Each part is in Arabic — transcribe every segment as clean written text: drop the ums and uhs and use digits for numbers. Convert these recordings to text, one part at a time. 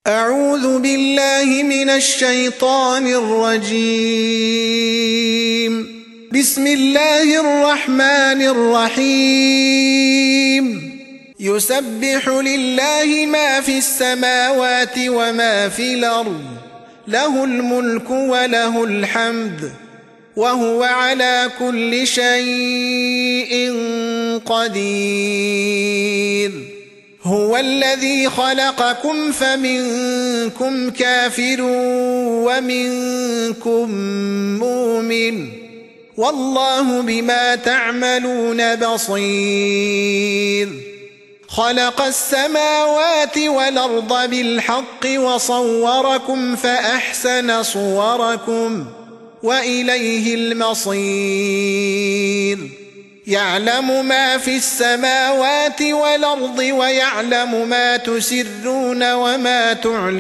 أعوذ بالله من الشيطان الرجيم. بسم الله الرحمن الرحيم. يسبح لله ما في السماوات وما في الأرض، له الملك وله الحمد، وهو على كل شيء قدير. هو الذي خلقكم فمنكم كافر ومنكم مؤمن، والله بما تعملون بصير. خلق السماوات والأرض بالحق وصوركم فأحسن صوركم وإليه المصير. يعلم ما في السماوات والأرض ويعلم ما تسرون وما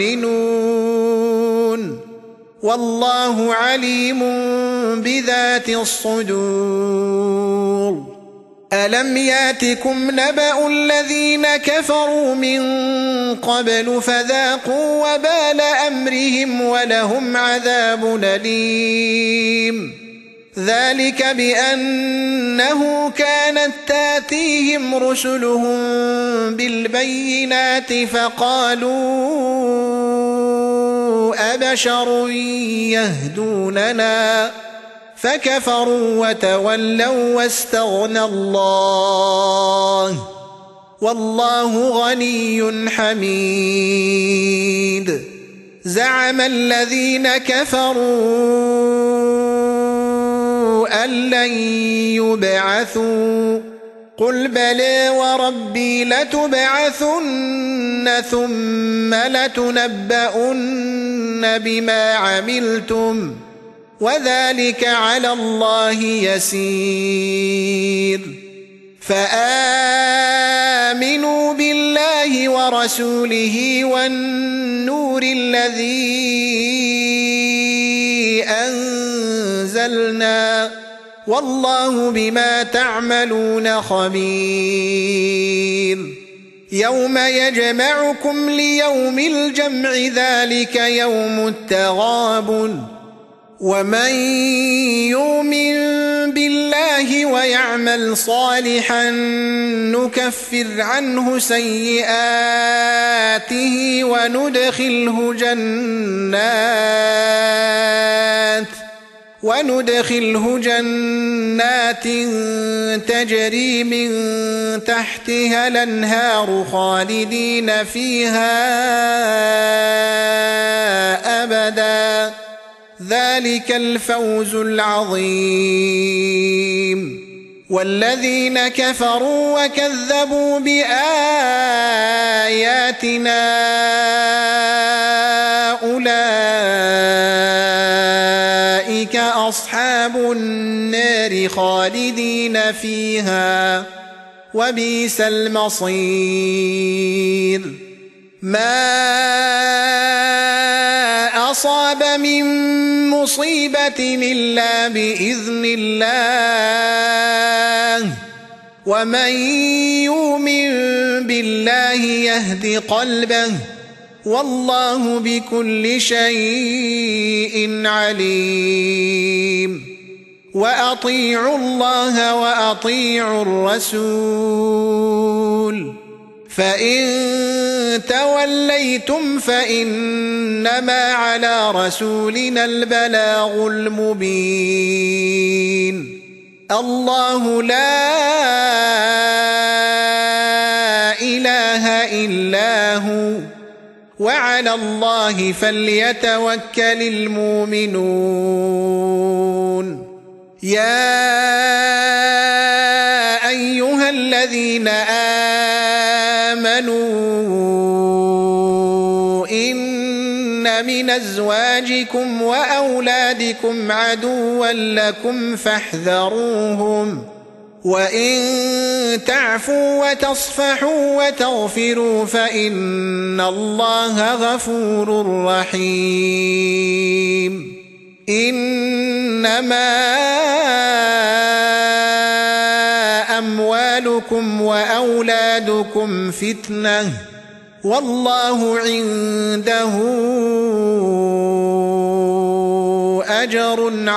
تعلنون، والله عليم بذات الصدور. ألم ياتكم نبأ الذين كفروا من قبل فذاقوا وبال أمرهم ولهم عذاب أليم. ذلك بأنه كانت تاتيهم رسلهم بالبينات فقالوا أبشر يهدوننا، فكفروا وتولوا واستغنى الله، والله غني حميد. زعم الذين كفروا أن لن يبعثوا، قل بلى وربي لتبعثن ثم لتنبؤن بما عملتم، وذلك على الله يسير. فآمنوا بالله ورسوله والنور الذي أنزلنا، والله بما تعملون خبير. يوم يجمعكم ليوم الجمع، ذلك يوم التغابن. ومن يؤمن بالله ويعمل صالحا نكفر عنه سيئاته وندخله جنات تجري من تحتها الأنهار خالدين فيها أبدا، ذلك الفوز العظيم. والذين كفروا وكذبوا بآياتنا أولئك أصحاب النار خالدين فيها، وبئس المصير. ما أصاب من مصيبة إلا بإذن الله، ومن يؤمن بالله يهد قلبه، والله بكل شيء عليم. وأطيعوا الله وأطيعوا الرسول، فإن توليتم فإنما على رسولنا البلاغ المبين. الله لا إله إلا هو، وعلى الله فليتوكل المؤمنون. يا أيها الذين آمنوا إن من أزواجكم وأولادكم عدوا لكم فاحذروهم، وإن تعفوا وتصفحوا وتغفروا فإن الله غفور رحيم. إنما أموالكم وأولادكم فتنة، والله عنده أجر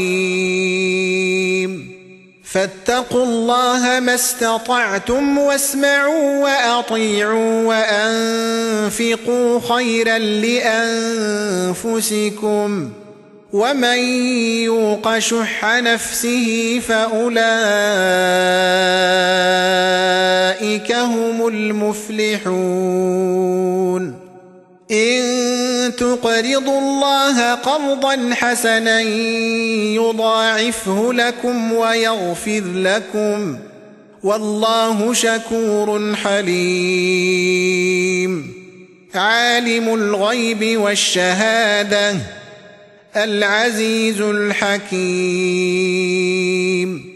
عظيم فاتقوا الله ما استطعتم واسمعوا وأطيعوا وأنفقوا خيرا لأنفسكم ومن يوق شح نفسه فأولئك هم المفلحون إن تقرضوا الله قرضا حسنا يضاعفه لكم ويغفر لكم والله شكور حليم عالم الغيب والشهادة العزيز الحكيم